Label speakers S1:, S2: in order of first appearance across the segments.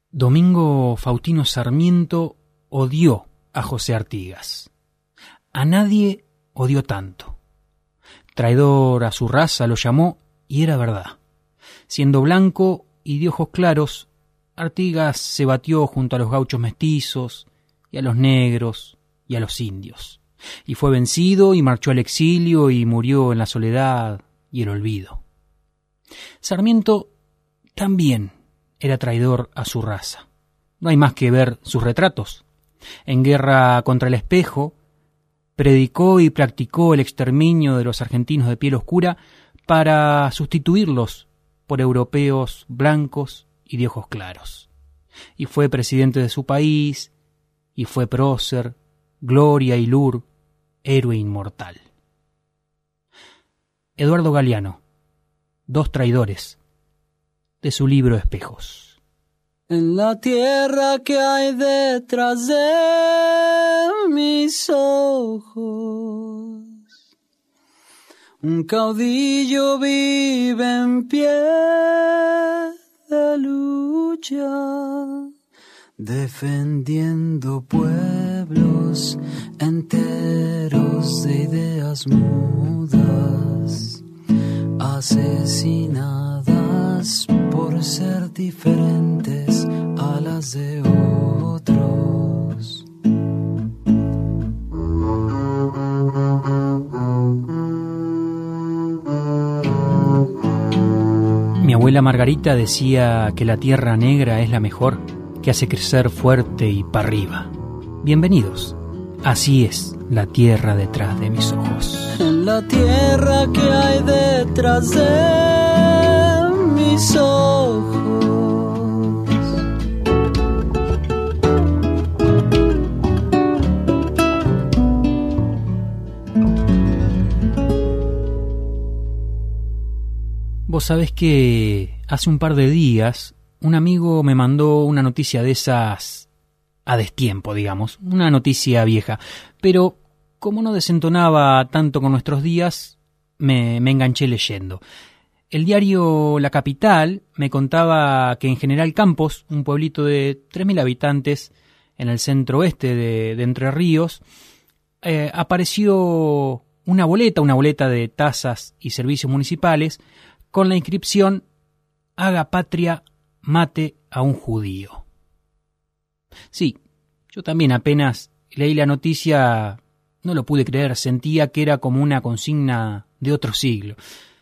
S1: Domingo Faustino Sarmiento odió a José Artigas. A nadie odió tanto. Traidor a su raza lo llamó, y era verdad. Siendo blanco y de ojos claros, Artigas se batió junto a los gauchos mestizos, y a los negros, y a los indios. Y fue vencido, y marchó al exilio, y murió en la soledad y el olvido. Sarmiento también era traidor a su raza. No hay más que ver sus retratos. En Guerra contra el Espejo, predicó y practicó el exterminio de los argentinos de piel oscura para sustituirlos por europeos blancos y de ojos claros. Y fue presidente de su país, y fue prócer, gloria y lur, héroe inmortal. Eduardo Galeano, Dos traidores, de su libro Espejos.
S2: En la tierra que hay detrás de mis ojos, un caudillo vive en pie de lucha, defendiendo pueblos enteros de ideas mudas, asesinadas por ser diferentes a las de otros.
S1: Mi abuela Margarita decía que la tierra negra es la mejor, que hace crecer fuerte y para arriba. Bienvenidos. Así es la tierra detrás de mis ojos.
S2: En la tierra que hay detrás de mis ojos,
S1: Vos sabés que hace un par de días un amigo me mandó una noticia de esas a destiempo, digamos, una noticia vieja, pero como no desentonaba tanto con nuestros días, me enganché leyendo. El diario La Capital me contaba que en General Campos, un pueblito de 3.000 habitantes en el centro oeste de Entre Ríos, apareció una boleta de tasas y servicios municipales con la inscripción «Haga patria, mate a un judío». Sí, yo también apenas leí la noticia no lo pude creer, sentía que era como una consigna de otro siglo.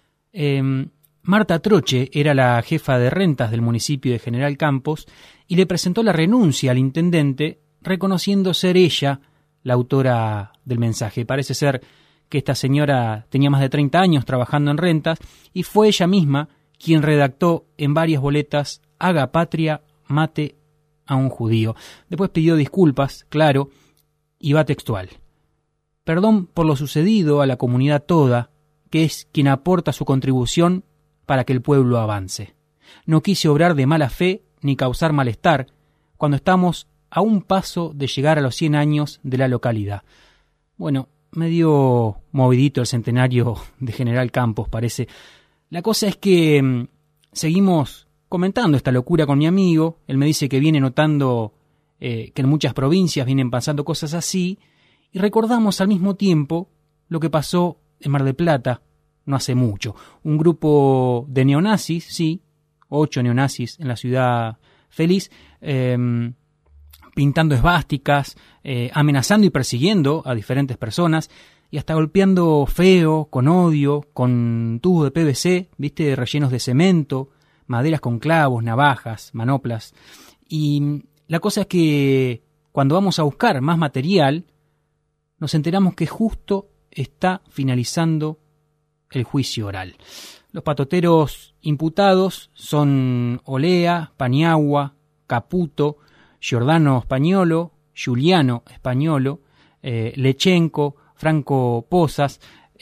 S1: Marta Troche era la jefa de rentas del municipio de General Campos y le presentó la renuncia al intendente, reconociendo ser ella la autora del mensaje. Parece ser que esta señora tenía más de 30 años trabajando en rentas y fue ella misma quien redactó en varias boletas «Haga patria, mate a un judío». Después pidió disculpas, claro, y va textual. «Perdón por lo sucedido a la comunidad toda, que es quien aporta su contribución para que el pueblo avance. No quise obrar de mala fe ni causar malestar cuando estamos a un paso de llegar a los 100 años de la localidad». Bueno, medio movidito el centenario de General Campos, parece. La cosa es que seguimos comentando esta locura con mi amigo. Él me dice que viene notando que en muchas provincias vienen pasando cosas así, y recordamos al mismo tiempo lo que pasó en Mar del Plata no hace mucho. Un grupo de neonazis, sí, 8 neonazis en la ciudad feliz, pintando esvásticas, amenazando y persiguiendo a diferentes personas, y hasta golpeando feo, con odio, con tubos de PVC, ¿viste? Rellenos de cemento, maderas con clavos, navajas, manoplas. Y la cosa es que cuando vamos a buscar más material, nos enteramos que justo está finalizando el juicio oral. Los patoteros imputados son Olea, Paniagua, Caputo, Giordano Spagnolo, Giuliano Spagnolo, Lechenko, Franco Pozas,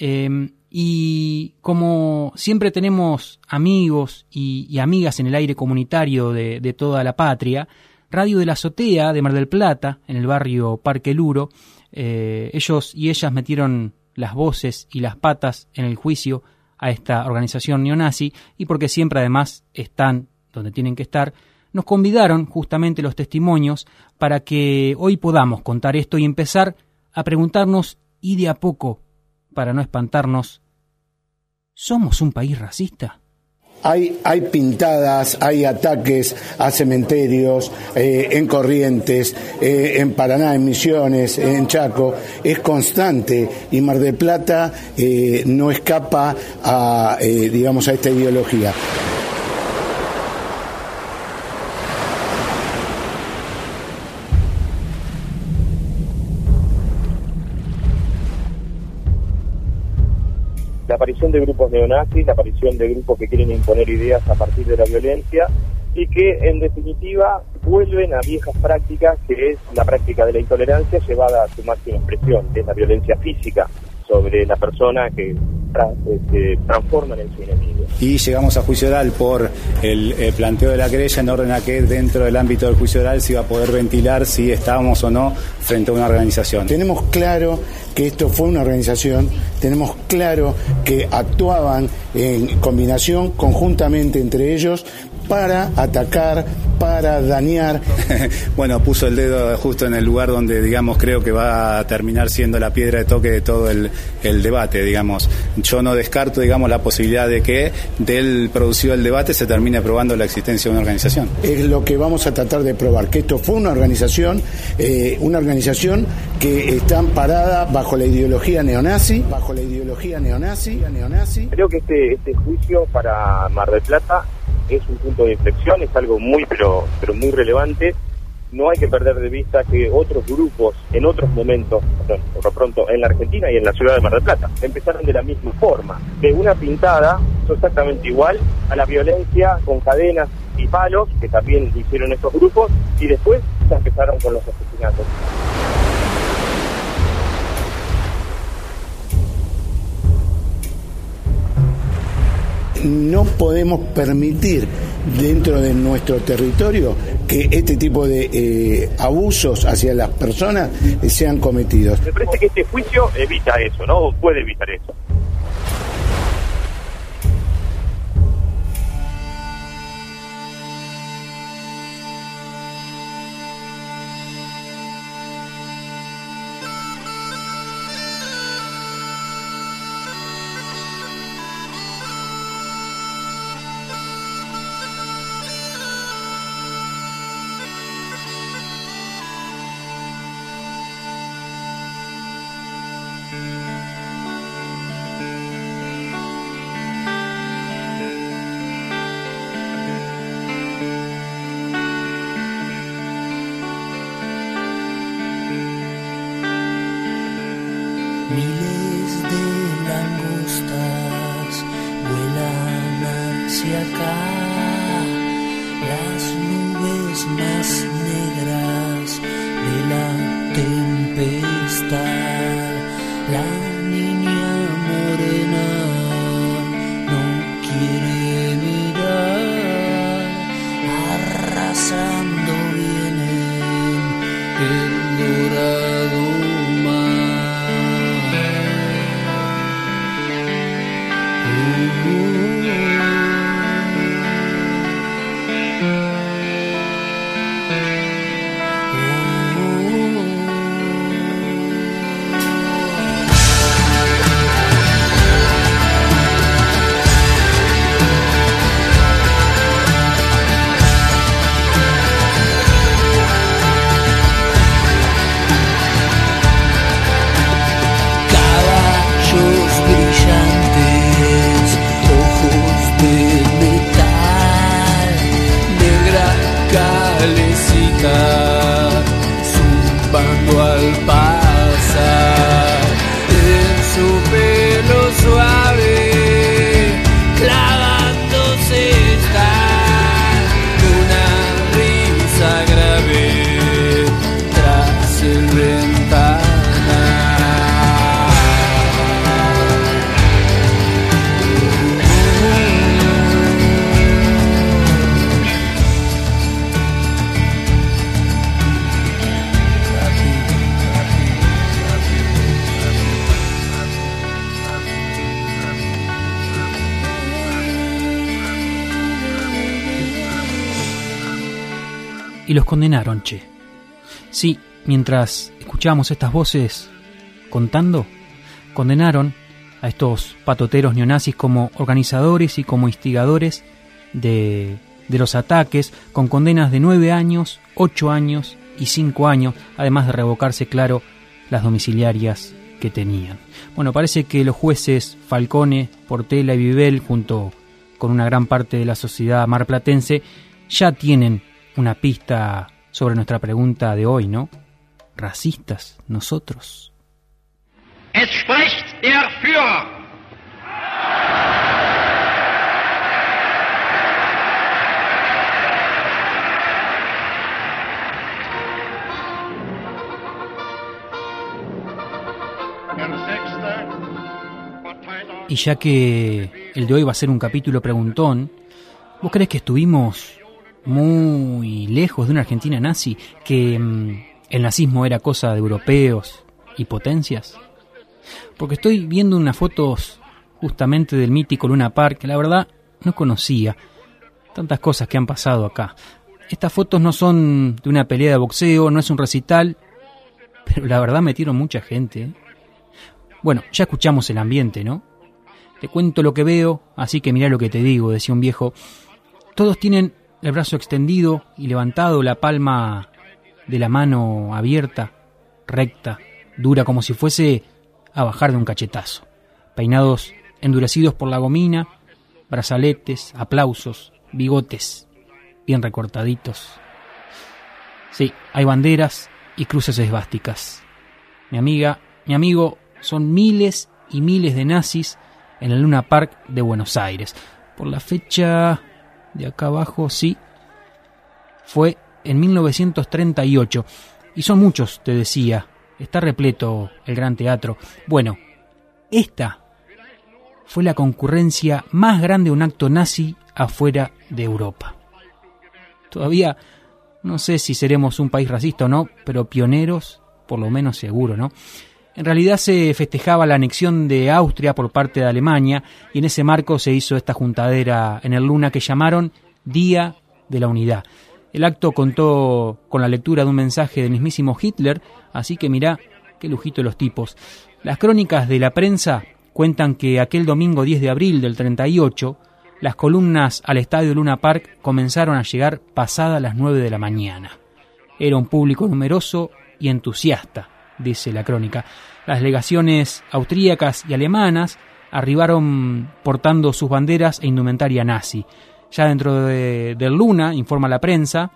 S1: y como siempre tenemos amigos y amigas en el aire comunitario de toda la patria, Radio de la Azotea de Mar del Plata, en el barrio Parque Luro, ellos y ellas metieron las voces y las patas en el juicio a esta organización neonazi, y porque siempre además están donde tienen que estar, nos convidaron justamente los testimonios para que hoy podamos contar esto y empezar a preguntarnos, y de a poco, para no espantarnos, ¿somos un país racista?
S3: Hay pintadas, hay ataques a cementerios, en Corrientes, en Paraná, en Misiones, en Chaco. Es constante y Mar del Plata no escapa a esta ideología.
S4: La aparición de grupos neonazis, la aparición de grupos que quieren imponer ideas a partir de la violencia y que, en definitiva, vuelven a viejas prácticas, que es la práctica de la intolerancia llevada a su máxima expresión, que es la violencia física sobre la persona que se transforman en su enemigo.
S5: Y llegamos a juicio oral por el planteo de la querella en orden a que dentro del ámbito del juicio oral se iba a poder ventilar si estábamos o no frente a una organización.
S3: Tenemos claro que esto fue una organización, tenemos claro que actuaban en combinación, conjuntamente entre ellos, para atacar, para dañar.
S5: Bueno, puso el dedo justo en el lugar donde, digamos, creo que va a terminar siendo la piedra de toque de todo el debate, digamos. Yo no descarto, digamos, la posibilidad de que del producido del debate se termine probando la existencia de una organización.
S3: Es lo que vamos a tratar de probar, que esto fue una organización que está amparada bajo la ideología neonazi,
S4: Creo que este juicio para Mar del Plata es un punto de inflexión, es algo muy pero muy relevante. No hay que perder de vista que otros grupos en otros momentos, por lo pronto en la Argentina y en la ciudad de Mar del Plata, empezaron de la misma forma, de una pintada exactamente igual a la violencia con cadenas y palos, que también hicieron estos grupos, y después ya empezaron con los asesinatos.
S3: No podemos permitir dentro de nuestro territorio que este tipo de abusos hacia las personas sean cometidos.
S4: Me parece que este juicio evita eso, ¿no? Puede evitar eso.
S2: Miles de langostas vuelan hacia acá, las nubes más negras de la tempestad. La niña morena no quiere mirar, arrasando vienen el dorado mar.
S1: y los condenaron, che. Sí, mientras escuchábamos estas voces contando, condenaron a estos patoteros neonazis como organizadores y como instigadores de los ataques, con condenas de 9 años, 8 años y 5 años, además de revocarse, claro, las domiciliarias que tenían. Bueno, parece que los jueces Falcone, Portela y Vivel, junto con una gran parte de la sociedad marplatense, ya tienen una pista sobre nuestra pregunta de hoy, ¿no? ¿Racistas nosotros?
S6: Es spricht der Führer.
S1: Y ya que el de hoy va a ser un capítulo preguntón, ¿vos crees que estuvimos muy lejos de una Argentina nazi? ¿Que el nazismo era cosa de europeos y potencias? Porque estoy viendo unas fotos justamente del mítico Luna Park, que la verdad no conocía. Tantas cosas que han pasado acá. Estas fotos no son de una pelea de boxeo, no es un recital, pero la verdad metieron mucha gente, ¿eh? Bueno, ya escuchamos el ambiente, ¿no? Te cuento lo que veo, así que mirá lo que te digo, decía un viejo. Todos tienen el brazo extendido y levantado, la palma de la mano abierta, recta, dura, como si fuese a bajar de un cachetazo. Peinados endurecidos por la gomina, brazaletes, aplausos, bigotes bien recortaditos. Sí, hay banderas y cruces esvásticas. Mi amiga, mi amigo, son miles y miles de nazis en el Luna Park de Buenos Aires. Por la fecha de acá abajo, sí, fue en 1938. Y son muchos, te decía. Está repleto el Gran Teatro. Bueno, esta fue la concurrencia más grande de un acto nazi afuera de Europa. Todavía no sé si seremos un país racista o no, pero pioneros, por lo menos seguro, ¿no? En realidad se festejaba la anexión de Austria por parte de Alemania y en ese marco se hizo esta juntadera en el Luna que llamaron Día de la Unidad. El acto contó con la lectura de un mensaje del mismísimo Hitler, así que mirá qué lujito los tipos. Las crónicas de la prensa cuentan que aquel domingo 10 de abril del 38, las columnas al estadio Luna Park comenzaron a llegar pasadas las 9 de la mañana. Era un público numeroso y entusiasta, dice la crónica. Las legaciones austríacas y alemanas arribaron portando sus banderas e indumentaria nazi. Ya dentro del Luna, informa la prensa,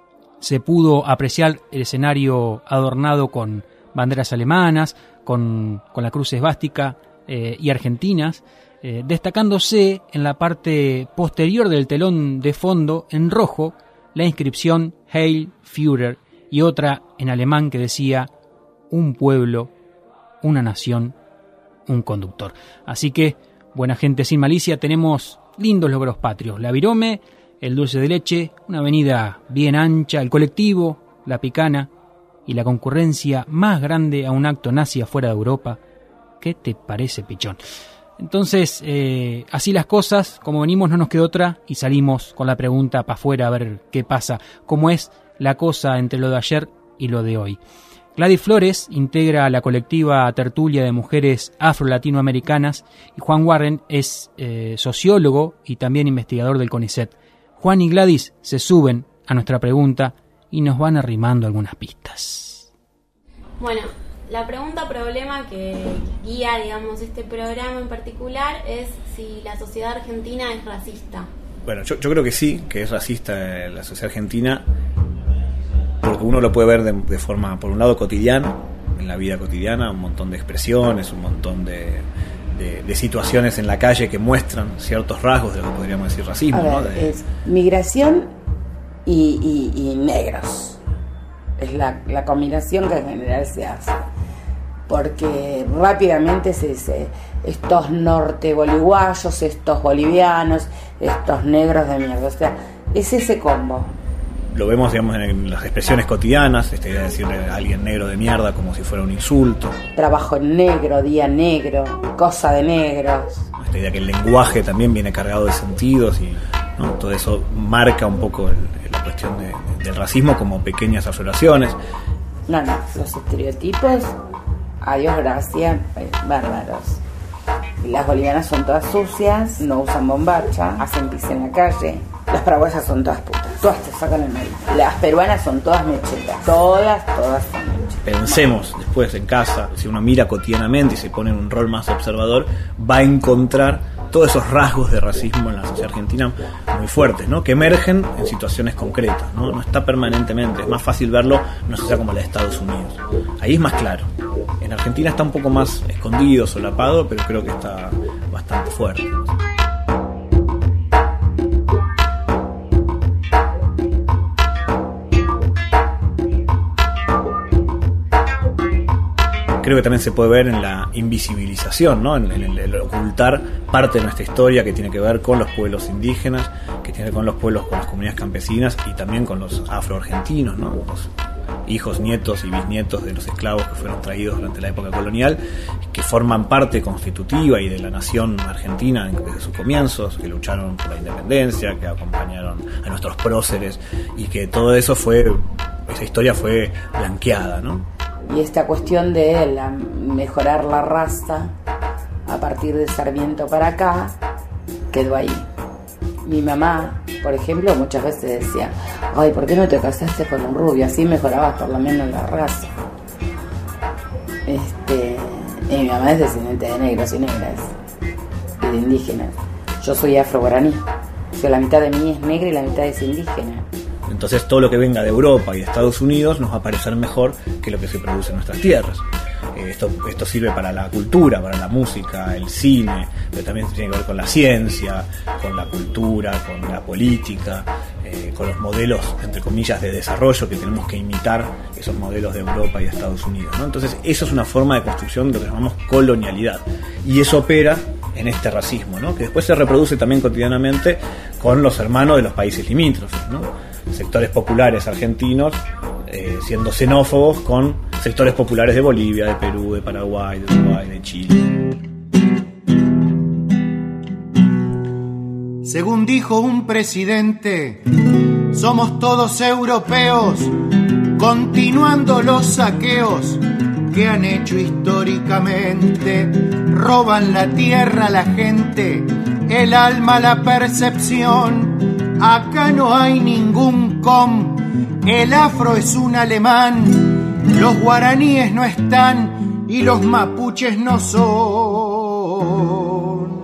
S1: se pudo apreciar el escenario adornado con banderas alemanas, con la cruz esvástica y argentinas, destacándose en la parte posterior del telón de fondo, en rojo, la inscripción Heil Führer y otra en alemán que decía un pueblo, una nación, un conductor. Así que, buena gente sin malicia, tenemos lindos logros patrios. La virome, el dulce de leche, una avenida bien ancha, el colectivo, la picana y la concurrencia más grande a un acto nazi afuera de Europa. ¿Qué te parece, pichón? Entonces, así las cosas, como venimos no nos queda otra y salimos con la pregunta para afuera a ver qué pasa, cómo es la cosa entre lo de ayer y lo de hoy. Gladys Flores integra la colectiva Tertulia de Mujeres Afro-Latinoamericanas y Juan Warren es sociólogo y también investigador del CONICET. Juan y Gladys se suben a nuestra pregunta y nos van arrimando algunas pistas.
S7: Bueno, la pregunta problema que guía, digamos, este programa en particular es si la sociedad argentina es racista.
S5: Bueno, yo creo que sí, que es racista la sociedad argentina, porque uno lo puede ver de forma, por un lado, cotidiana, en la vida cotidiana, un montón de expresiones, un montón de situaciones en la calle que muestran ciertos rasgos de lo que podríamos decir racismo.
S8: A ver, ¿no? Es migración y negros. Es la combinación que en general se hace. Porque rápidamente se dice estos norte boliguayos, estos bolivianos, estos negros de mierda. O sea, es ese combo.
S5: Lo vemos, digamos, en las expresiones cotidianas, esta idea de decirle a alguien negro de mierda como si fuera un insulto.
S8: Trabajo en negro, día negro, cosa de negros.
S5: Esta idea que el lenguaje también viene cargado de sentidos y, ¿no? Todo eso marca un poco la
S9: cuestión del racismo como pequeñas afloraciones.
S8: No, los estereotipos, a Dios gracias, bárbaros. Las bolivianas son todas sucias, no usan bombacha, hacen pis en la calle. Las paraguayas son todas putas, todas te sacan el marido. Las peruanas son todas mechetas, todas son mechetas.
S9: Pensemos después en casa, si uno mira cotidianamente y se pone en un rol más observador, va a encontrar todos esos rasgos de racismo en la sociedad argentina muy fuertes, ¿no? Que emergen en situaciones concretas, ¿no? No está permanentemente, es más fácil verlo en una sociedad como la de Estados Unidos. Ahí es más claro. En Argentina está un poco más escondido, solapado, pero creo que está bastante fuerte. Creo que también se puede ver en la invisibilización, ¿no? en el ocultar parte de nuestra historia que tiene que ver con los pueblos indígenas, que tiene que ver con los pueblos, con las comunidades campesinas y también con los afroargentinos, ¿no? Los hijos, nietos y bisnietos de los esclavos que fueron traídos durante la época colonial, que forman parte constitutiva y de la nación argentina desde sus comienzos, que lucharon por la independencia, que acompañaron a nuestros próceres y que todo eso esa historia fue blanqueada, ¿no?
S8: Y esta cuestión de mejorar la raza a partir de Sarmiento para acá quedó ahí. Mi mamá, por ejemplo, muchas veces decía: ay, ¿por qué no te casaste con un rubio? Así mejorabas por lo menos la raza. Y mi mamá es descendiente de negros y negras y de indígenas. Yo soy afro-guaraní, o sea, la mitad de mí es negra y la mitad es indígena.
S9: Entonces todo lo que venga de Europa y de Estados Unidos nos va a parecer mejor que lo que se produce en nuestras tierras. Esto sirve para la cultura, para la música, el cine, pero también tiene que ver con la ciencia, con la cultura, con la política, con los modelos, entre comillas, de desarrollo que tenemos que imitar esos modelos de Europa y de Estados Unidos, ¿no? Entonces eso es una forma de construcción de lo que llamamos colonialidad. Y eso opera en este racismo, ¿no? Que después se reproduce también cotidianamente con los hermanos de los países limítrofes, ¿no? Sectores populares argentinos siendo xenófobos con sectores populares de Bolivia, de Perú, de Paraguay, de Uruguay, de Chile.
S10: Según dijo un presidente, somos todos europeos, continuando los saqueos que han hecho históricamente. Roban la tierra a la gente, el alma, la percepción. Acá no hay ningún el afro es un alemán, los guaraníes no están y los mapuches no son.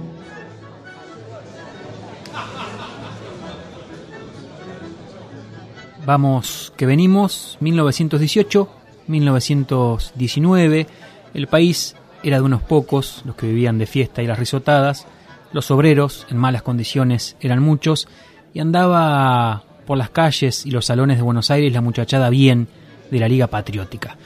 S1: Vamos que venimos, 1918, 1919, el país era de unos pocos, los que vivían de fiesta y las risotadas, los obreros en malas condiciones eran muchos y andaba por las calles y los salones de Buenos Aires la muchachada bien de la Liga Patriótica.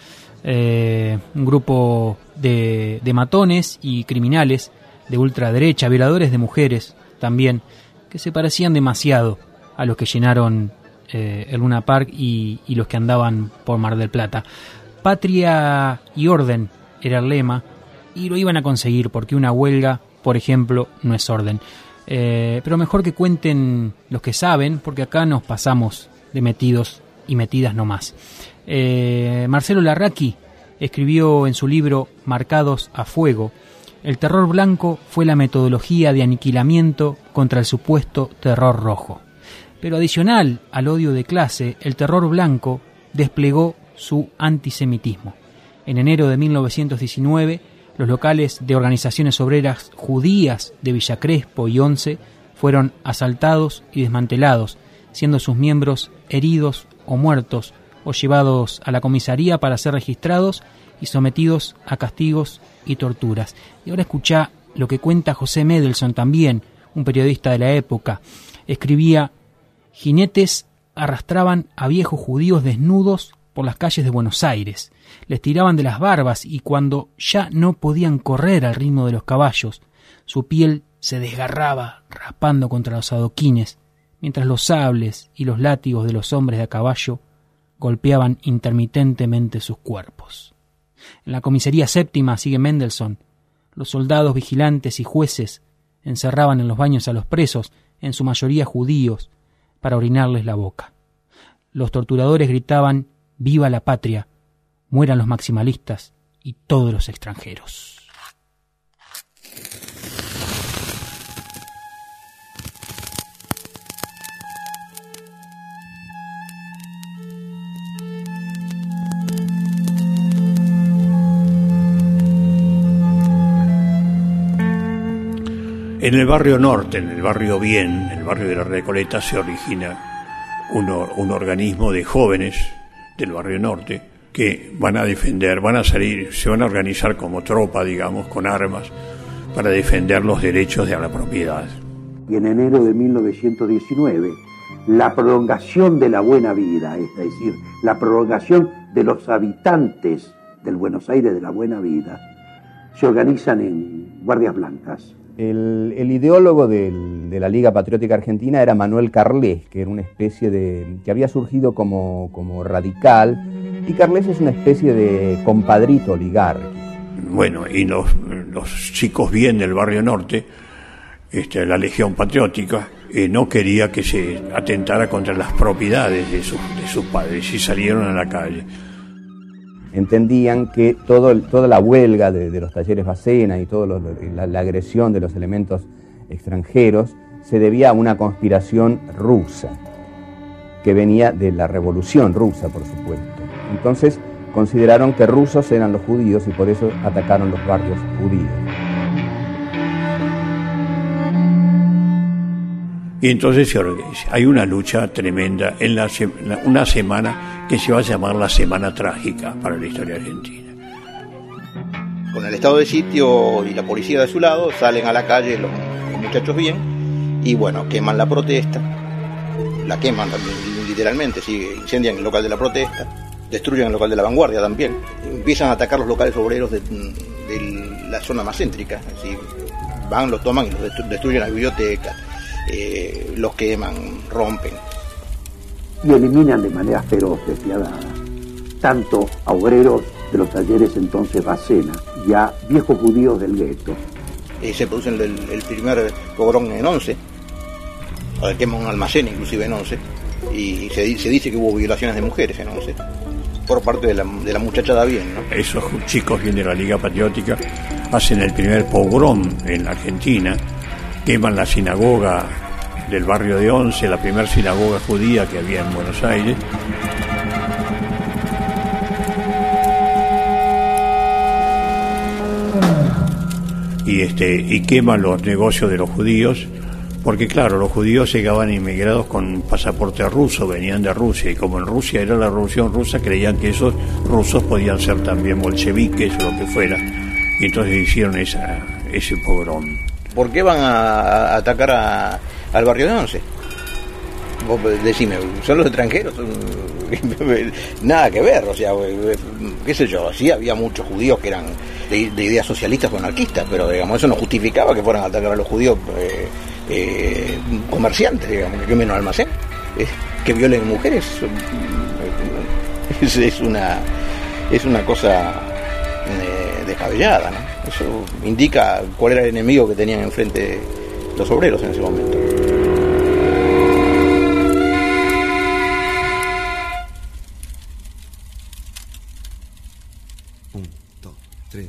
S1: Un grupo de matones y criminales de ultraderecha, violadores de mujeres también, que se parecían demasiado a los que llenaron el Luna Park y los que andaban por Mar del Plata. Patria y orden era el lema y lo iban a conseguir porque una huelga, por ejemplo, no es orden. Pero mejor que cuenten los que saben, porque acá nos pasamos de metidos y metidas nomás. Marcelo Larraqui escribió en su libro Marcados a Fuego: el terror blanco fue la metodología de aniquilamiento contra el supuesto terror rojo. Pero adicional al odio de clase, el terror blanco desplegó su antisemitismo. En enero de 1919, los locales de organizaciones obreras judías de Villa Crespo y Once fueron asaltados y desmantelados, siendo sus miembros heridos o muertos o llevados a la comisaría para ser registrados y sometidos a castigos y torturas. Y ahora escuchá lo que cuenta José Mendelssohn, también un periodista de la época. Escribía: jinetes arrastraban a viejos judíos desnudos por las calles de Buenos Aires, les tiraban de las barbas y cuando ya no podían correr al ritmo de los caballos, su piel se desgarraba raspando contra los adoquines, mientras los sables y los látigos de los hombres de a caballo golpeaban intermitentemente sus cuerpos. En la comisaría séptima, sigue Mendelssohn, los soldados vigilantes y jueces encerraban en los baños a los presos, en su mayoría judíos, para orinarles la boca. los torturadores gritaban «¡Viva la patria! ¡Mueran los maximalistas y todos los extranjeros!».
S11: En el barrio norte, en el barrio Bien, el barrio de la Recoleta, se origina un organismo de jóvenes del barrio norte que van a defender, van a salir, se van a organizar como tropa, digamos, con armas, para defender los derechos de la propiedad.
S12: Y en enero de 1919, la prolongación de la buena vida, es decir, la prolongación de los habitantes del Buenos Aires de la buena vida, se organizan en Guardias Blancas.
S13: El ideólogo de la Liga Patriótica Argentina era Manuel Carles, que era una especie que había surgido como radical, y Carles es una especie de compadrito oligárquico.
S11: Bueno, y los chicos bien del barrio norte, la Legión Patriótica, no quería que se atentara contra las propiedades de sus padres y salieron a la calle.
S13: Entendían que toda la huelga de los talleres Bacena y toda la agresión de los elementos extranjeros se debía a una conspiración rusa, que venía de la Revolución Rusa, por supuesto. Entonces consideraron que rusos eran los judíos y por eso atacaron los barrios judíos.
S11: Y entonces hay una lucha tremenda en una semana que se va a llamar la Semana Trágica para la historia argentina.
S14: Con el estado de sitio y la policía de su lado, salen a la calle los muchachos bien y bueno, queman la protesta, la queman literalmente, sí, incendian el local de la protesta, destruyen el local de la Vanguardia también, empiezan a atacar los locales obreros de la zona más céntrica, así, van, los toman y los destruyen las bibliotecas. Los queman, rompen.
S12: Y eliminan de manera feroz, despiadada, tanto a obreros de los talleres entonces Bacena y a viejos judíos del gueto.
S14: Se produce el primer pogrom en 11, queman un almacén inclusive en 11, y se dice que hubo violaciones de mujeres en 11, por parte de la muchachada bien, ¿no?
S11: Esos chicos bien de la Liga Patriótica hacen el primer pogrom en la Argentina, queman la sinagoga del barrio de Once, la primera sinagoga judía que había en Buenos Aires. Y queman los negocios de los judíos, porque claro, los judíos llegaban inmigrados con pasaporte ruso, venían de Rusia, y como en Rusia era la Revolución Rusa, creían que esos rusos podían ser también bolcheviques o lo que fuera, y entonces hicieron ese pogrom.
S14: ¿Por qué van a atacar al barrio de Once? Vos decime, ¿son los extranjeros? Nada que ver, o sea, qué sé yo, sí había muchos judíos que eran de ideas socialistas o anarquistas, pero digamos, eso no justificaba que fueran a atacar a los judíos comerciantes, digamos, que menos almacén, que violen mujeres. Es una cosa descabellada, ¿no? Eso indica cuál era el enemigo que tenían enfrente los obreros en ese momento.
S15: Un, dos, tres.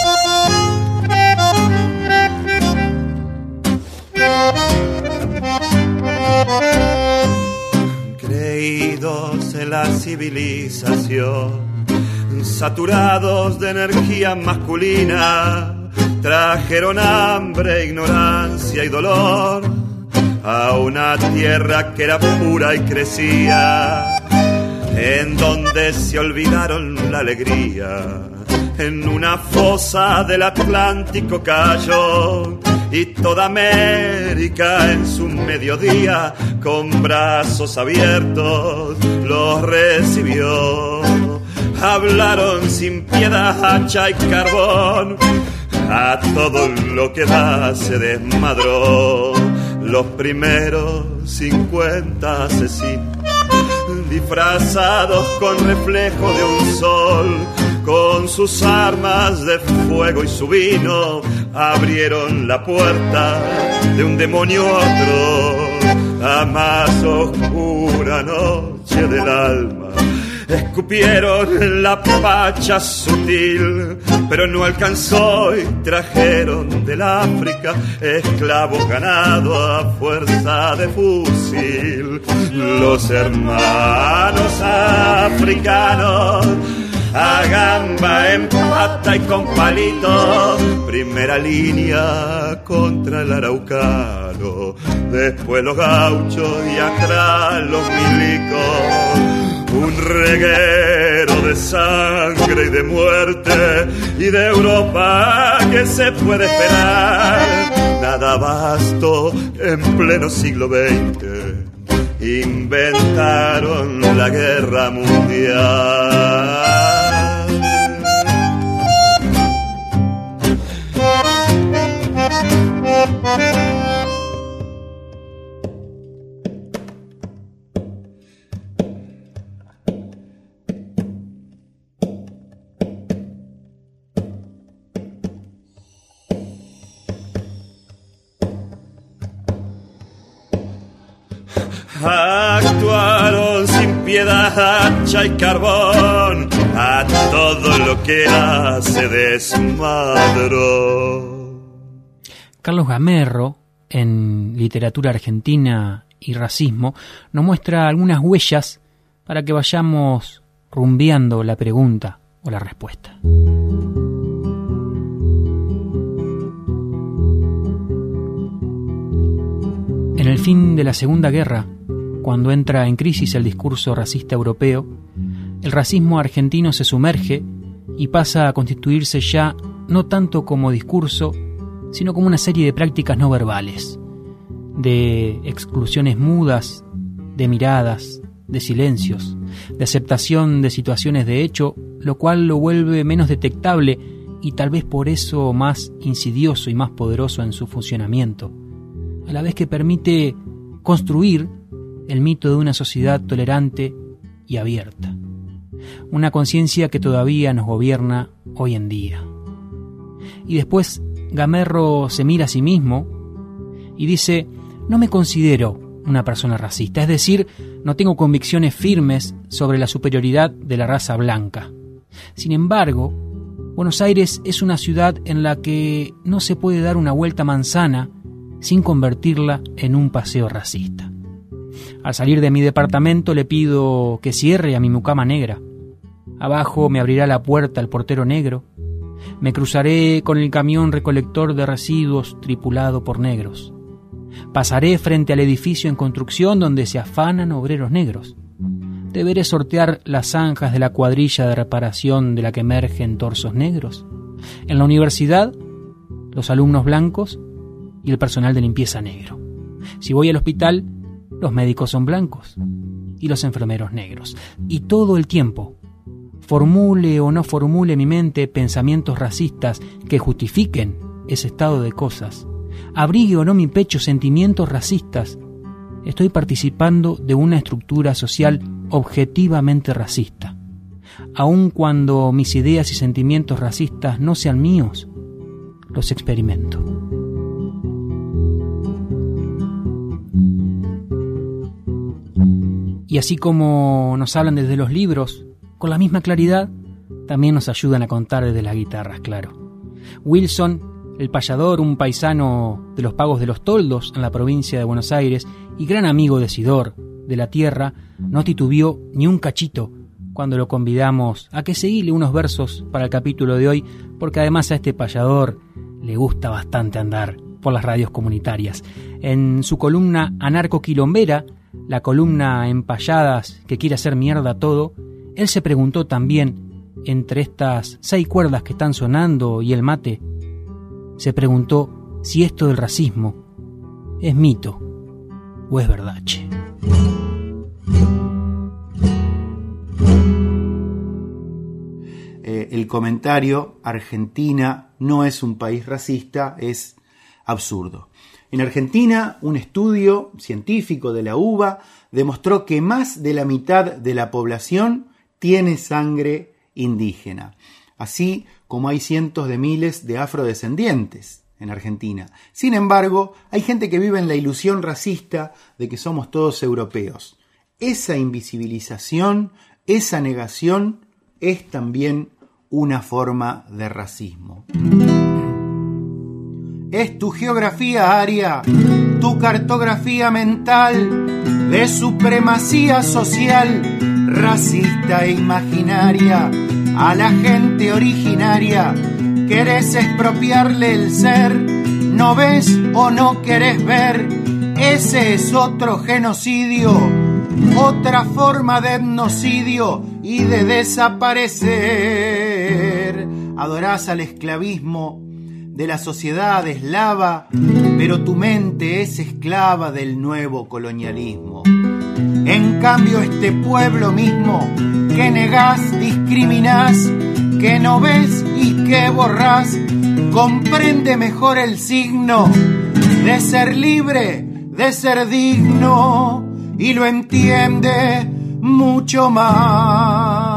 S15: Creídos en la civilización, saturados de energía masculina, trajeron hambre, ignorancia y dolor a una tierra que era pura y crecía, en donde se olvidaron la alegría. En una fosa del Atlántico cayó y toda América en su mediodía con brazos abiertos los recibió. Hablaron sin piedad, hacha y carbón, a todo lo que da se desmadró. Los primeros 50 asesinos, disfrazados con reflejo de un sol, con sus armas de fuego y su vino, abrieron la puerta de un demonio a otro. la más oscura noche del alma. Escupieron la pacha sutil, pero no alcanzó y trajeron del África esclavos ganados a fuerza de fusil. Los hermanos africanos a gamba, en pata y con palito, primera línea contra el araucano, después los gauchos y atrás los milicos. Un reguero de sangre y de muerte y de Europa que se puede esperar. Nada basto en pleno siglo XX. Inventaron la guerra mundial. Actuaron sin piedad, hacha y carbón, a todo lo que era se desmadró.
S1: Carlos Gamerro, en Literatura Argentina y Racismo, nos muestra algunas huellas para que vayamos rumbeando la pregunta o la respuesta. En el fin de la Segunda Guerra, cuando entra en crisis el discurso racista europeo, el racismo argentino se sumerge y pasa a constituirse ya no tanto como discurso, sino como una serie de prácticas no verbales, de exclusiones mudas, de miradas, de silencios, de aceptación de situaciones de hecho, lo cual lo vuelve menos detectable y tal vez por eso más insidioso y más poderoso en su funcionamiento, a la vez que permite construir el mito de una sociedad tolerante y abierta, una conciencia que todavía nos gobierna hoy en día. Y después Gamerro se mira a sí mismo y dice: no me considero una persona racista, es decir, no tengo convicciones firmes sobre la superioridad de la raza blanca. Sin embargo, Buenos Aires es una ciudad en la que no se puede dar una vuelta manzana sin convertirla en un paseo racista. Al salir de mi departamento le pido que cierre a mi mucama negra. Abajo me abrirá la puerta el portero negro. Me cruzaré con el camión recolector de residuos tripulado por negros. Pasaré frente al edificio en construcción donde se afanan obreros negros. Deberé sortear las zanjas de la cuadrilla de reparación de la que emergen torsos negros. En la universidad, los alumnos blancos y el personal de limpieza negro. Si voy al hospital, los médicos son blancos y los enfermeros negros. Y todo el tiempo, formule o no formule mi mente pensamientos racistas que justifiquen ese estado de cosas, abrigue o no mi pecho sentimientos racistas, estoy participando de una estructura social objetivamente racista. Aun cuando mis ideas y sentimientos racistas no sean míos, los experimento. Y así como nos hablan desde los libros, con la misma claridad, también nos ayudan a contar desde las guitarras, claro. Wilson, el payador, un paisano de los Pagos de los Toldos en la provincia de Buenos Aires y gran amigo de Sidor, de la tierra, no titubeó ni un cachito cuando lo convidamos a que se hile unos versos para el capítulo de hoy, porque además a este payador le gusta bastante andar por las radios comunitarias. En su columna Anarco-Quilombera, la columna en payadas que quiere hacer mierda todo, él se preguntó también, entre estas 6 cuerdas que están sonando y el mate, se preguntó si esto del racismo es mito o es verdad, che.
S10: El comentario Argentina no es un país racista es absurdo. En Argentina, un estudio científico de la UBA demostró que más de la mitad de la población tiene sangre indígena, así como hay cientos de miles de afrodescendientes. en Argentina. Sin embargo, hay gente que vive en la ilusión racista de que somos todos europeos. Esa invisibilización, esa negación, es también una forma de racismo. Es tu geografía aria, tu cartografía mental de supremacía social, racista e imaginaria. A la gente originaria querés expropiarle el ser, no ves o no querés ver. Ese es otro genocidio, otra forma de etnocidio y de desaparecer. Adorás al esclavismo de la sociedad eslava, pero tu mente es esclava del nuevo colonialismo. En cambio, este pueblo mismo que negás, discriminás, que no ves y que borrás, comprende mejor el signo de ser libre, de ser digno, y lo entiende mucho más.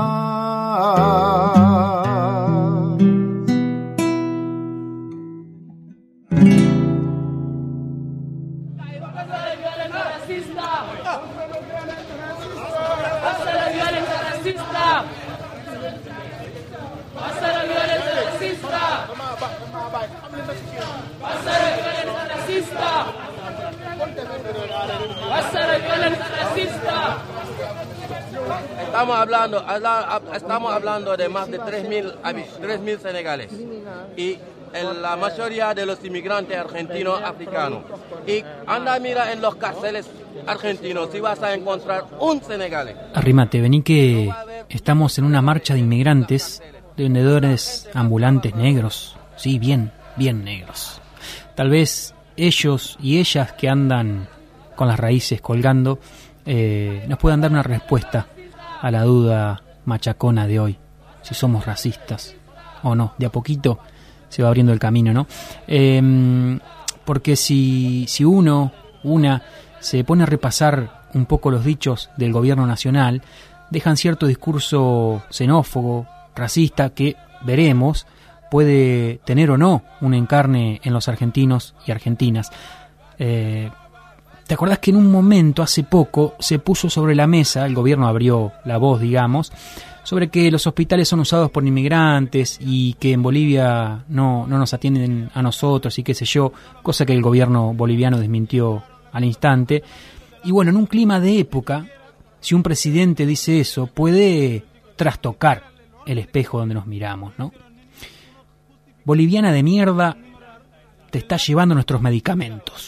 S16: Estamos hablando de más de 3.000 senegales y la mayoría de los inmigrantes argentinos africanos. Y anda, mira en los cárceles argentinos si vas a encontrar un senegalés.
S1: Arrímate, vení que estamos en una marcha de inmigrantes, de vendedores ambulantes negros. Sí, bien negros. Tal vez ellos y ellas que andan con las raíces colgando nos puedan dar una respuesta a la duda machacona de hoy, si somos racistas o no. De a poquito se va abriendo el camino, ¿no? Porque si una se pone a repasar un poco los dichos del gobierno nacional, dejan cierto discurso xenófobo, racista, que veremos puede tener o no un encarne en los argentinos y argentinas. ¿Te acordás que en un momento, hace poco, se puso sobre la mesa, el gobierno abrió la voz, digamos, sobre que los hospitales son usados por inmigrantes y que en Bolivia no nos atienden a nosotros y qué sé yo, cosa que el gobierno boliviano desmintió al instante? Y bueno, en un clima de época, si un presidente dice eso, puede trastocar el espejo donde nos miramos, ¿no? Boliviana de mierda, te está llevando nuestros medicamentos.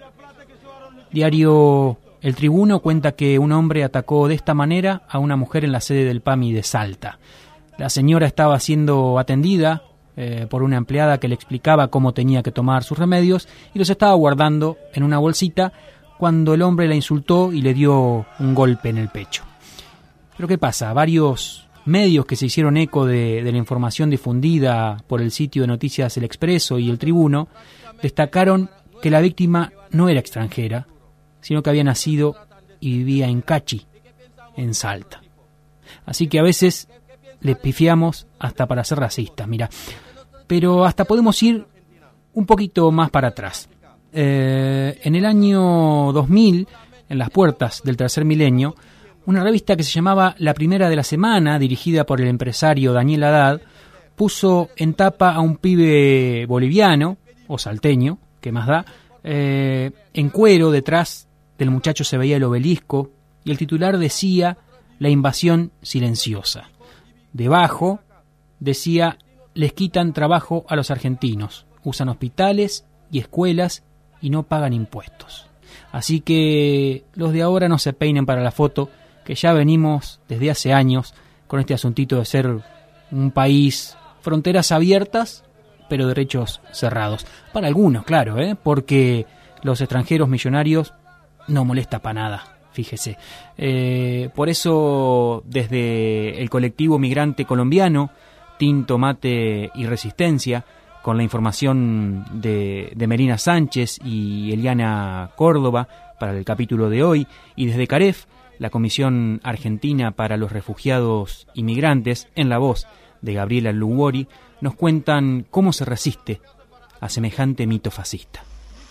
S1: Diario El Tribuno cuenta que un hombre atacó de esta manera a una mujer en la sede del PAMI de Salta. La señora estaba siendo atendida por una empleada que le explicaba cómo tenía que tomar sus remedios y los estaba guardando en una bolsita cuando el hombre la insultó y le dio un golpe en el pecho. Pero ¿qué pasa? Varios medios que se hicieron eco de la información difundida por el sitio de noticias El Expreso y El Tribuno destacaron que la víctima no era extranjera, sino que había nacido y vivía en Cachi, en Salta. Así que a veces le pifiamos hasta para ser racistas, mira. Pero hasta podemos ir un poquito más para atrás. En el año 2000, en las puertas del tercer milenio, una revista que se llamaba La Primera de la Semana, dirigida por el empresario Daniel Haddad, puso en tapa a un pibe boliviano, o salteño, que más da, en cuero. Detrás del muchacho se veía el obelisco y el titular decía La invasión silenciosa. Debajo decía les quitan trabajo a los argentinos, usan hospitales y escuelas y no pagan impuestos. Así que los de ahora no se peinen para la foto, que ya venimos desde hace años con este asuntito de ser un país, fronteras abiertas pero derechos cerrados. Para algunos, claro, porque los extranjeros millonarios no molesta para nada, fíjese. Por eso, desde el colectivo migrante colombiano, Tinto, Mate y Resistencia, con la información de Melina Sánchez y Eliana Córdoba para el capítulo de hoy, y desde CAREF, la Comisión Argentina para los Refugiados y Migrantes, en la voz de Gabriela Lugori, nos cuentan cómo se resiste a semejante mito fascista.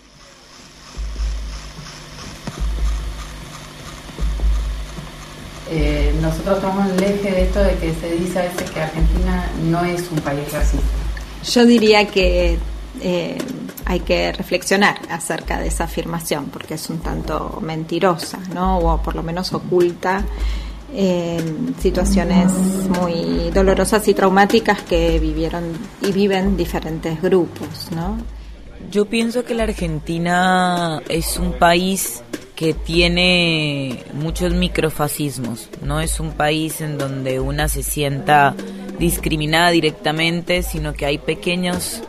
S8: Nosotros tomamos el eje de esto de que se dice a veces que Argentina no es un país racista.
S17: Yo diría que hay que reflexionar acerca de esa afirmación, porque es un tanto mentirosa, ¿no? O por lo menos oculta situaciones muy dolorosas y traumáticas que vivieron y viven diferentes grupos, ¿no?
S18: Yo pienso que la Argentina es un país que tiene muchos microfascismos. No es un país en donde una se sienta discriminada directamente, sino que hay pequeñas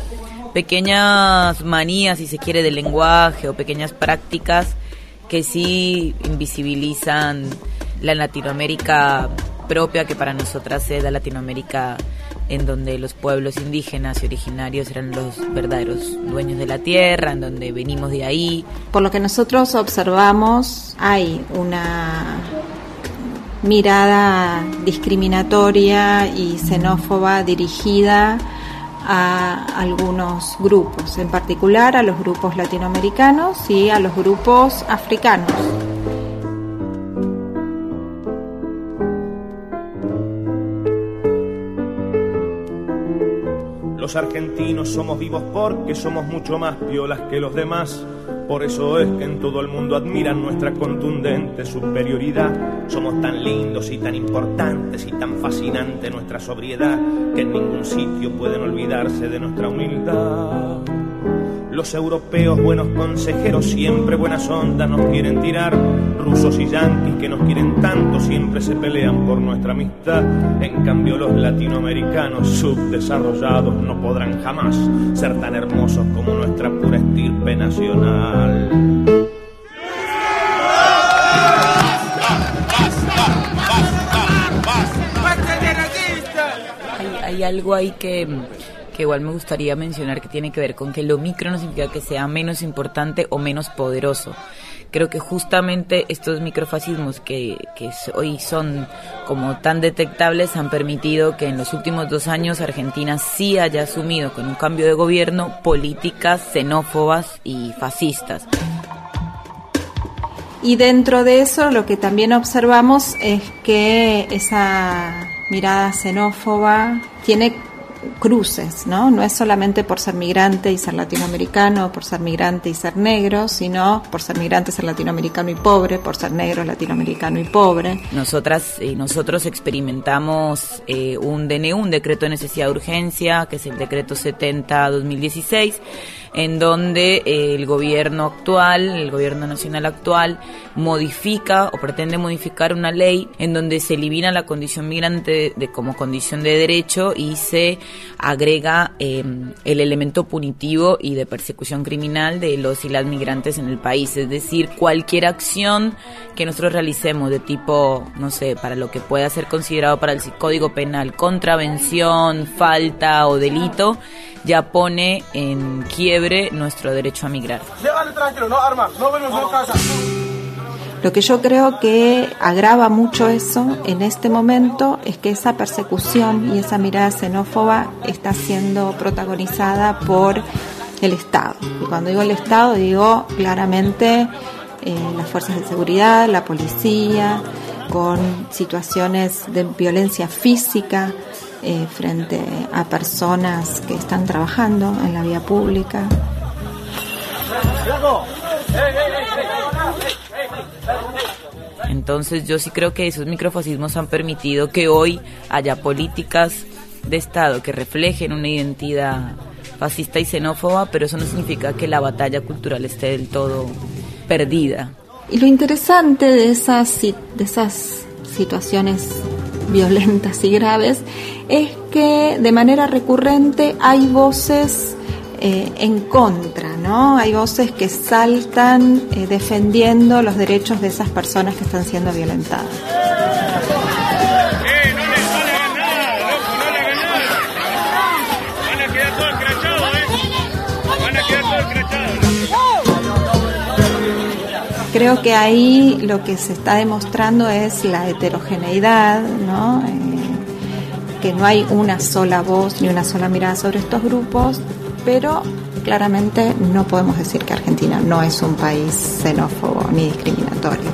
S18: manías, si se quiere, del lenguaje o pequeñas prácticas que sí invisibilizan la Latinoamérica propia, que para nosotras es la Latinoamérica en donde los pueblos indígenas y originarios eran los verdaderos dueños de la tierra, en donde venimos de ahí.
S17: Por lo que nosotros observamos, hay una mirada discriminatoria y xenófoba dirigida a algunos grupos, en particular a los grupos latinoamericanos y a los grupos africanos.
S19: Los argentinos somos vivos porque somos mucho más piolas que los demás. Por eso es que en todo el mundo admiran nuestra contundente superioridad. Somos tan lindos y tan importantes y tan fascinante nuestra sobriedad, que en ningún sitio pueden olvidarse de nuestra humildad. Los europeos, buenos consejeros, siempre buenas ondas nos quieren tirar. Rusos y yanquis que nos quieren tanto, siempre se pelean por nuestra amistad. En cambio los latinoamericanos subdesarrollados no podrán jamás ser tan hermosos como nuestra pura estirpe nacional.
S18: Hay algo ahí que igual me gustaría mencionar, que tiene que ver con que lo micro no significa que sea menos importante o menos poderoso. Creo que justamente estos microfascismos que hoy son como tan detectables han permitido que en los últimos 2 años Argentina sí haya asumido, con un cambio de gobierno, políticas xenófobas y fascistas.
S17: Y dentro de eso lo que también observamos es que esa mirada xenófoba tiene cruces, ¿no? No es solamente por ser migrante y ser latinoamericano, por ser migrante y ser negro, sino por ser migrante, ser latinoamericano y pobre, por ser negro, latinoamericano y pobre.
S18: Nosotras y nosotros experimentamos un DNU, un decreto de necesidad de urgencia, que es el decreto 70/2016, en donde el gobierno actual, el gobierno nacional actual, modifica o pretende modificar una ley en donde se elimina la condición migrante como condición de derecho y se agrega el elemento punitivo y de persecución criminal de los y las migrantes en el país. Es decir, cualquier acción que nosotros realicemos de tipo, no sé, para lo que pueda ser considerado para el Código Penal, contravención, falta o delito, ya pone en quiebre nuestro derecho a migrar.
S20: Tranquilo, no armas, no venimos a casa.
S17: Lo que yo creo que agrava mucho eso en este momento es que esa persecución y esa mirada xenófoba está siendo protagonizada por el Estado. Y cuando digo el Estado, digo claramente las fuerzas de seguridad, la policía, con situaciones de violencia física frente a personas que están trabajando en la vía pública.
S18: Entonces yo sí creo que esos microfascismos han permitido que hoy haya políticas de Estado que reflejen una identidad fascista y xenófoba, pero eso no significa que la batalla cultural esté del todo perdida.
S17: Y lo interesante de esas situaciones violentas y graves es que de manera recurrente hay voces en contra, ¿no? Hay voces que saltan defendiendo los derechos de esas personas que están siendo violentadas. Creo que ahí lo que se está demostrando es la heterogeneidad, ¿no? Que no hay una sola voz ni una sola mirada sobre estos grupos, pero claramente no podemos decir que Argentina no es un país xenófobo ni discriminatorio.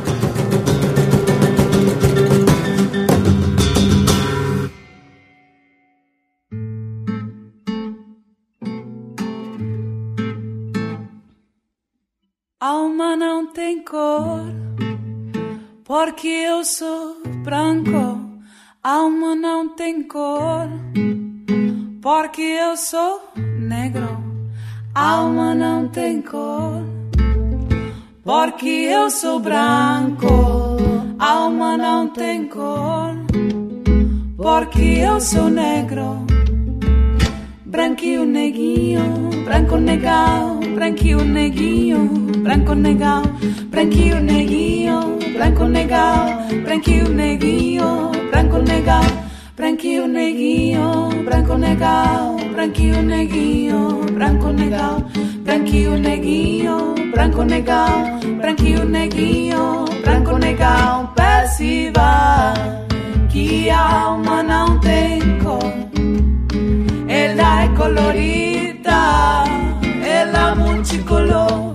S2: Alma não tem cor, porque eu sou branco. Alma não tem cor, porque eu sou negro. Alma não tem cor, porque eu sou branco. Alma não tem cor, porque eu sou negro. Branquinho, neguinho, branco, negão, branquinho, neguinho, branco, negão, branquinho, neguinho, branco, negão, branquinho, neguinho, branco, negão, branquinho, neguinho, branco, negão, branquinho, neguinho, branco, negão, branquinho, neguinho, branco, negão, branquinho, neguinho, branco, negão. Perceba que a alma não tem cor. Ella è colorita, ella multicolor.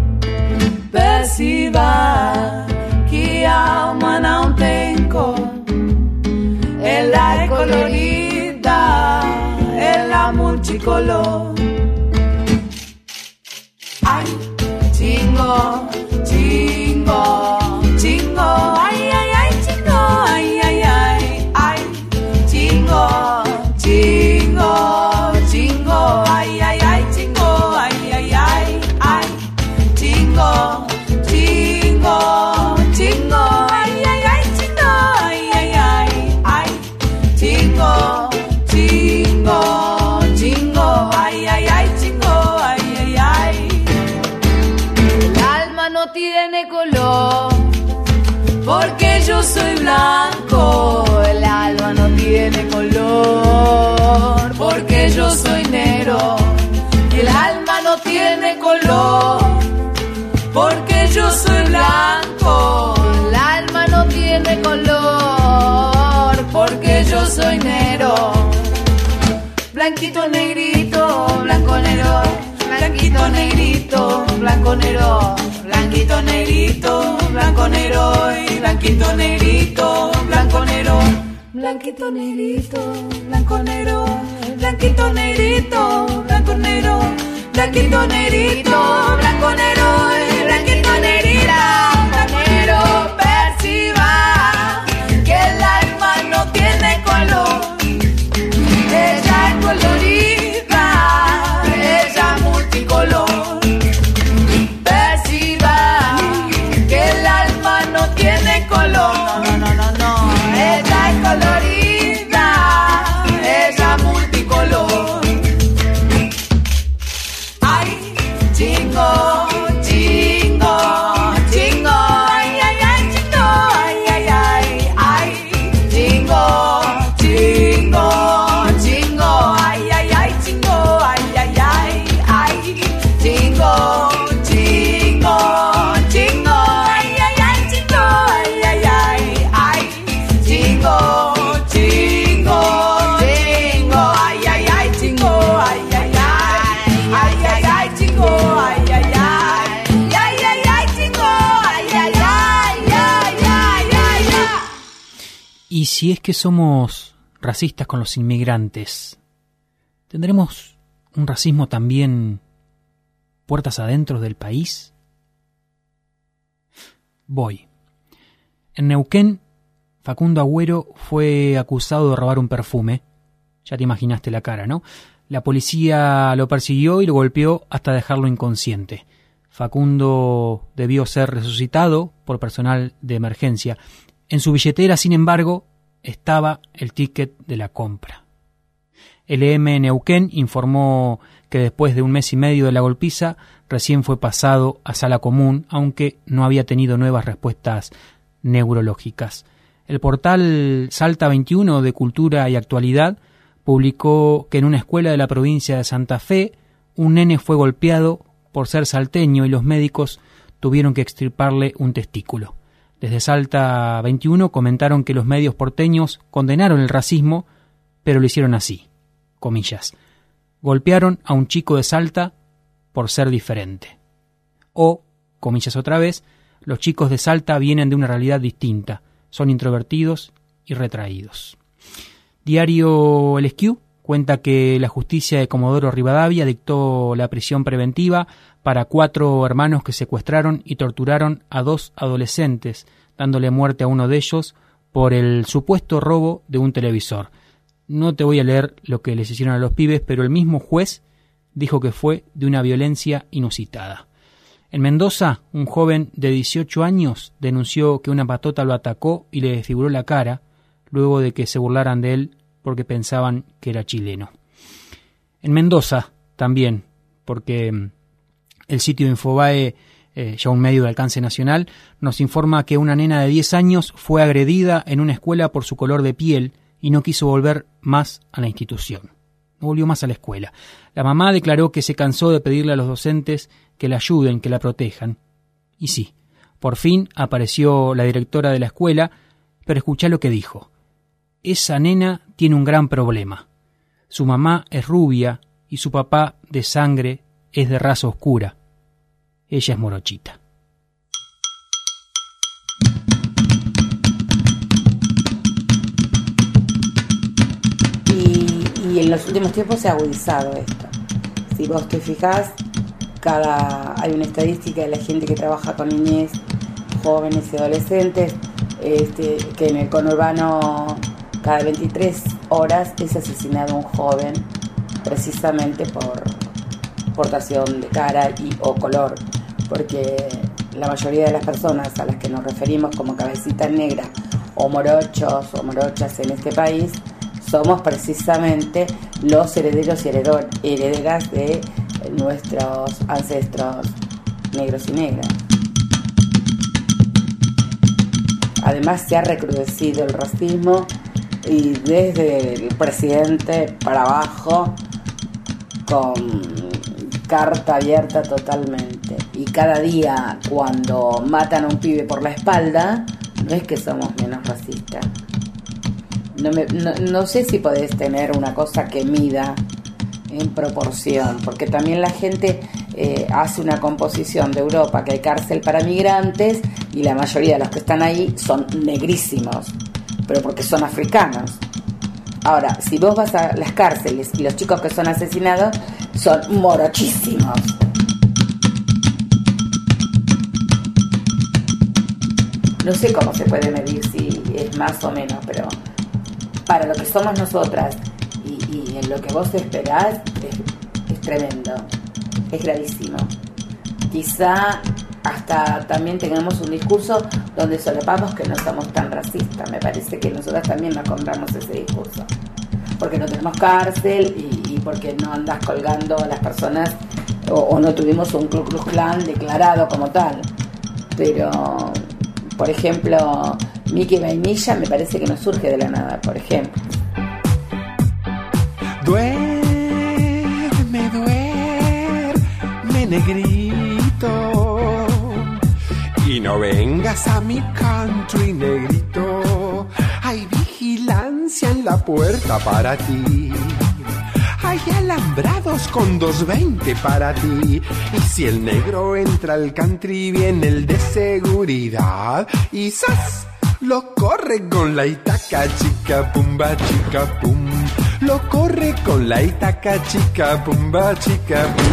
S2: Perciba que a alma não tem cor. Ella è colorita, ella multicolor. Ay, chingo, chingo, chingo. Ay, ay, ay, chingo, ay, ay, ay, ay, chingo, chingo, chingo, ay, ay, ay, chingo, ay, ay, ay, ay, chingo, chingo, chingo, ay, ay, ay, chingo, ay, ay, ay, ay, chingo, chingo, chingo, ay, ay, ay, chingo, ay, ay, ay. El alma no tiene color, porque yo soy blanco. El alma no tiene color, porque yo soy negro. El alma no tiene color, porque yo soy blanco. El alma no tiene color, porque yo soy negro. Blanquito, negrito, blanco, negro. Blanquito, negrito, blanco, negro. Blanquito, negrito, blanco, negro. Y blanquito, negrito, blanco, negro. Blanquito, negrito, blanco, negro. Blanquito, negrito, blanco, negro. Blanquito, negrito, blanco, negro. Y blanquito, negrito, blanco, negro. Perciba que el alma no tiene color. Ella es colorida, ella multicolor. Perciba que el alma no tiene color. No, no, no, no. Ella es colorida, ella multicolor. Ay, chingo, chingo, chingo, ay, ay, ay, chingo, ay, ay, ay, ay, chingo, chingo, chingo, ay, ay, ay, chingo, ay, ay, ay, ay, chingo, chingo, chingo, ay, ay, ay, chingo, ay, ay, ay, ay, chingo, chingo, chingo, ay, ay, ay, chingo, ay, ay, ay, ay, ay, ay, chingo, ay, ay, ay, ay, ay, ay, chingo, ay, ay, ay, ay, ay, ay, ay.
S1: Y si es que somos racistas con los inmigrantes, ¿tendremos un racismo también puertas adentro del país? Voy. En Neuquén, Facundo Agüero fue acusado de robar un perfume. Ya te imaginaste la cara, ¿no? La policía lo persiguió y lo golpeó hasta dejarlo inconsciente. Facundo debió ser resucitado por personal de emergencia. En su billetera, sin embargo, estaba el ticket de la compra. El EM Neuquén informó que después de un mes y medio de la golpiza, recién fue pasado a sala común, aunque no había tenido nuevas respuestas neurológicas. El portal Salta 21 de Cultura y Actualidad publicó que en una escuela de la provincia de Santa Fe, un nene fue golpeado por ser salteño y los médicos tuvieron que extirparle un testículo. Desde Salta 21 comentaron que los medios porteños condenaron el racismo, pero lo hicieron así, comillas. golpearon a un chico de Salta por ser diferente. O, comillas otra vez, los chicos de Salta vienen de una realidad distinta, son introvertidos y retraídos. Diario El Esquiú cuenta que la justicia de Comodoro Rivadavia dictó la prisión preventiva para 4 hermanos que secuestraron y torturaron a 2 adolescentes, dándole muerte a uno de ellos por el supuesto robo de un televisor. No te voy a leer lo que les hicieron a los pibes, pero el mismo juez dijo que fue de una violencia inusitada. En Mendoza, un joven de 18 años denunció que una patota lo atacó y le desfiguró la cara, luego de que se burlaran de él porque pensaban que era chileno. En Mendoza también, porque el sitio Infobae, ya un medio de alcance nacional, nos informa que una nena de 10 años fue agredida en una escuela por su color de piel y no quiso volver más a la institución. No volvió más a la escuela. La mamá declaró que se cansó de pedirle a los docentes que la ayuden, que la protejan. Y sí, por fin apareció la directora de la escuela, pero escuchá lo que dijo. Esa nena tiene un gran problema. Su mamá es rubia y su papá de sangre es de raza oscura. Ella es morochita.
S8: Y en los últimos tiempos se ha agudizado esto. Si vos te fijás, hay una estadística de la gente que trabaja con niñez, jóvenes y adolescentes, que en el conurbano cada 23 horas es asesinado un joven precisamente por portación de cara o color, porque la mayoría de las personas a las que nos referimos como cabecitas negras o morochos o morochas en este país somos precisamente los herederos y herederas de nuestros ancestros negros y negras. Además se ha recrudecido el racismo y desde el presidente para abajo con carta abierta totalmente. Y cada día cuando matan a un pibe por la espalda, no es que somos menos racistas. No sé si podés tener una cosa que mida en proporción, porque también la gente hace una composición de Europa, que hay cárcel para migrantes y la mayoría de los que están ahí son negrísimos, pero porque son africanos. Ahora, si vos vas a las cárceles y los chicos que son asesinados son morochísimos. No sé cómo se puede medir si es más o menos, pero para lo que somos nosotras y en lo que vos esperás es tremendo, es gravísimo. Quizá hasta también tengamos un discurso donde solapamos que no somos tan racistas. Me parece que nosotras también nos compramos ese discurso, porque no tenemos cárcel y porque no andás colgando a las personas o no tuvimos un Ku Klux Klan declarado como tal. Pero, por ejemplo, Mickey Vainilla me parece que no surge de la nada, por ejemplo.
S21: Duerme, negrito, y no vengas a mi country, negrito. Hay vigilancia en la puerta para ti. Hay alambrados con 220 para ti. Y si el negro entra al country, viene el de seguridad y ¡zas! Lo corre con la itaca chica pumba chica pum. Lo corre con la itaca chica pumba chica pum.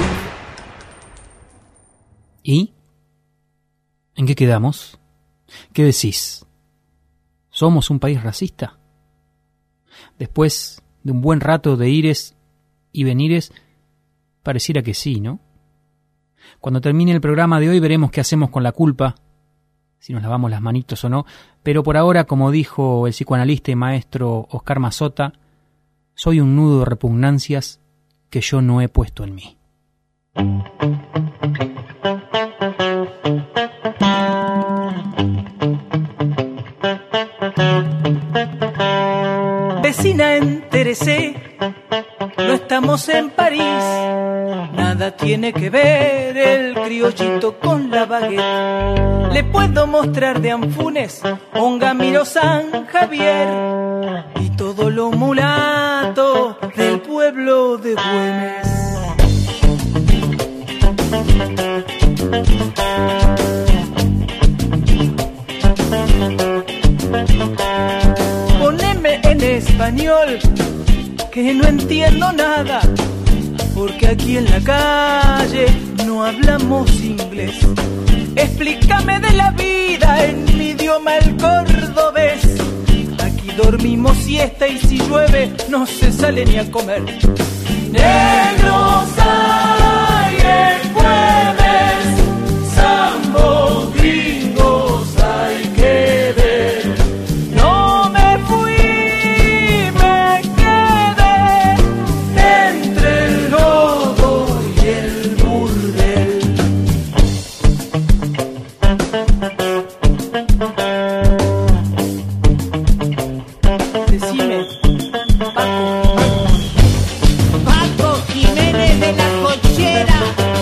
S1: ¿Y? ¿En qué quedamos? ¿Qué decís? ¿Somos un país racista? Después de un buen rato de ires y venires, pareciera que sí, ¿no? Cuando termine el programa de hoy veremos qué hacemos con la culpa, si nos lavamos las manitos o no, pero por ahora, como dijo el psicoanalista y maestro Oscar Mazota, soy un nudo de repugnancias que yo no he puesto en mí.
S22: Vecina, entérese, no estamos en París. Nada tiene que ver el criollito con la baguette. Le puedo mostrar de Anfunes, Ongamiro, San Javier y todo lo mulato del pueblo de Güemes. español, que no entiendo nada, porque aquí en la calle no hablamos inglés. Explícame de la vida en mi idioma el cordobés. Aquí dormimos siesta y si llueve no se sale ni a comer. Negros hay en jueves, zambos gringos hay que ver. No me fui, me quedé entre el lodo y el burdel. Decime,
S3: Paco Jiménez de la Cochera,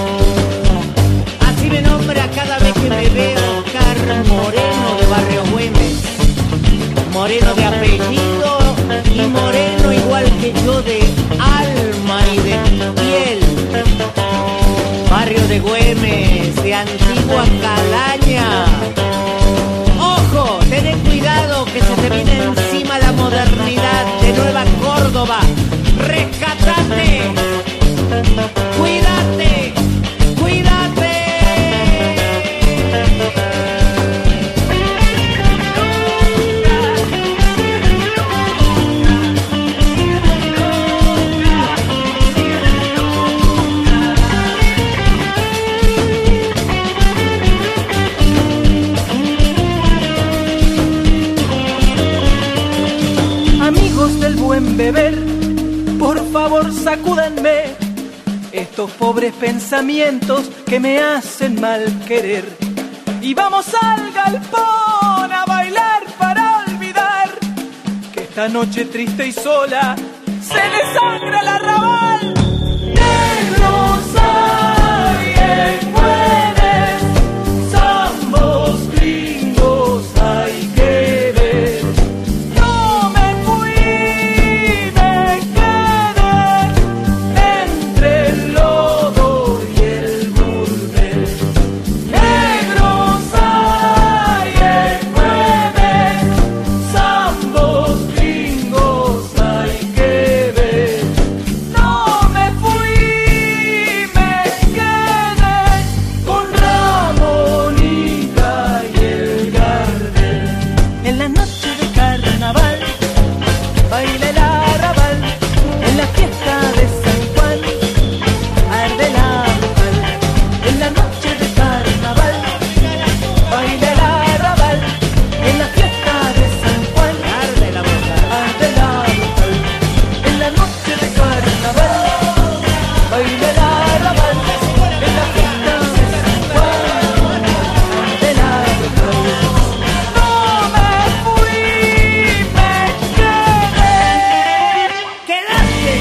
S3: así me nombra cada vez que me ve Oscar Moreno de Barrio Güemes. Moreno de apellido y moreno igual que yo de alma y de piel. Barrio de Güemes, de antigua calaña. Ojo, tened cuidado que se te viene encima la modernidad de Nueva Córdoba. Rescatate, cuídate, cuídate.
S22: amigos del buen beber, por favor sacúdanme estos pobres pensamientos que me hacen mal querer. Y vamos al galpón a bailar para olvidar que esta noche triste y sola se desangra el arrabal. Negros hay en jueves, zambos gringos hay que ver. No me fui, me quedé entre el lodo y el burdel. Negros hay en jueves, zambos gringos hay que ver. No me fui, me quedé con Ramonita y el Gardel. En la noche de carnaval baila el arrabal, en la fiesta de San Juan arde la vocal. En la noche de carnaval baila el arrabal, en la fiesta de San Juan arde la vocal. En la noche de carnaval baila el arrabal, en la fiesta de San Juan arde la vocal. No me fui, me quedé. ¡Quedaste!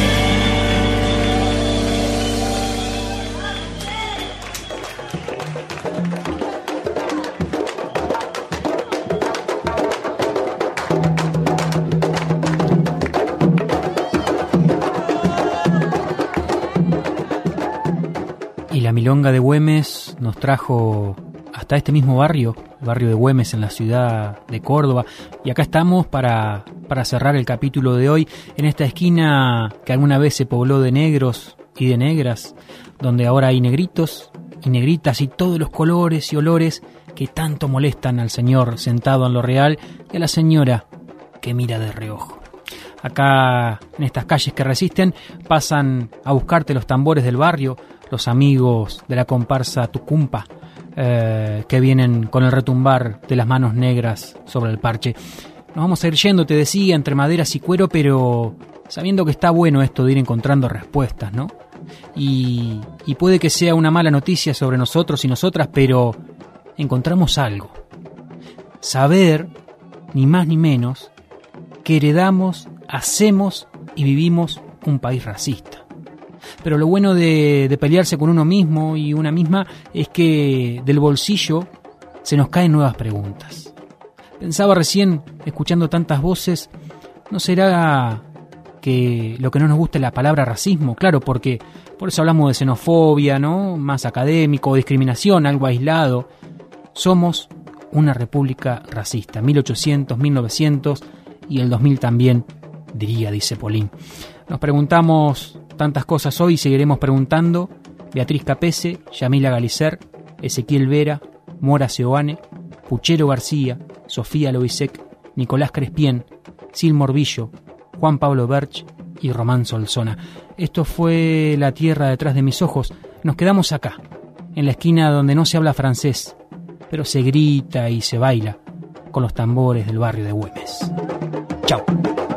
S1: Y la milonga de Güemes nos trajo hasta este mismo barrio, el barrio de Güemes en la ciudad de Córdoba. Y acá estamos para cerrar el capítulo de hoy, en esta esquina que alguna vez se pobló de negros y de negras, donde ahora hay negritos y negritas y todos los colores y olores que tanto molestan al señor sentado en lo real y a la señora que mira de reojo. Acá, en estas calles que resisten, pasan a buscarte los tambores del barrio, los amigos de la comparsa Tucumpa, que vienen con el retumbar de las manos negras sobre el parche. Nos vamos a ir yendo, te decía, entre maderas y cuero, pero sabiendo que está bueno esto de ir encontrando respuestas, ¿no? Y puede que sea una mala noticia sobre nosotros y nosotras, pero encontramos algo. Saber, ni más ni menos, que heredamos, hacemos y vivimos un país racista. Pero lo bueno de pelearse con uno mismo y una misma es que del bolsillo se nos caen nuevas preguntas. Pensaba recién, escuchando tantas voces, ¿no será que lo que no nos gusta es la palabra racismo? Claro, porque por eso hablamos de xenofobia, ¿no? Más académico, discriminación, algo aislado. Somos una república racista, 1800, 1900 y el 2000 también diría, dice Polín. Nos preguntamos tantas cosas hoy y seguiremos preguntando. Beatriz Capese, Yamila Galicer, Ezequiel Vera, Mora Seoane, Puchero García, Sofía Loisek, Nicolás Crespien, Sil Morbillo, Juan Pablo Berch y Román Solsona. Esto fue La Tierra detrás de mis ojos. Nos quedamos acá, en la esquina donde no se habla francés, pero se grita y se baila con los tambores del barrio de Güemes. Chau.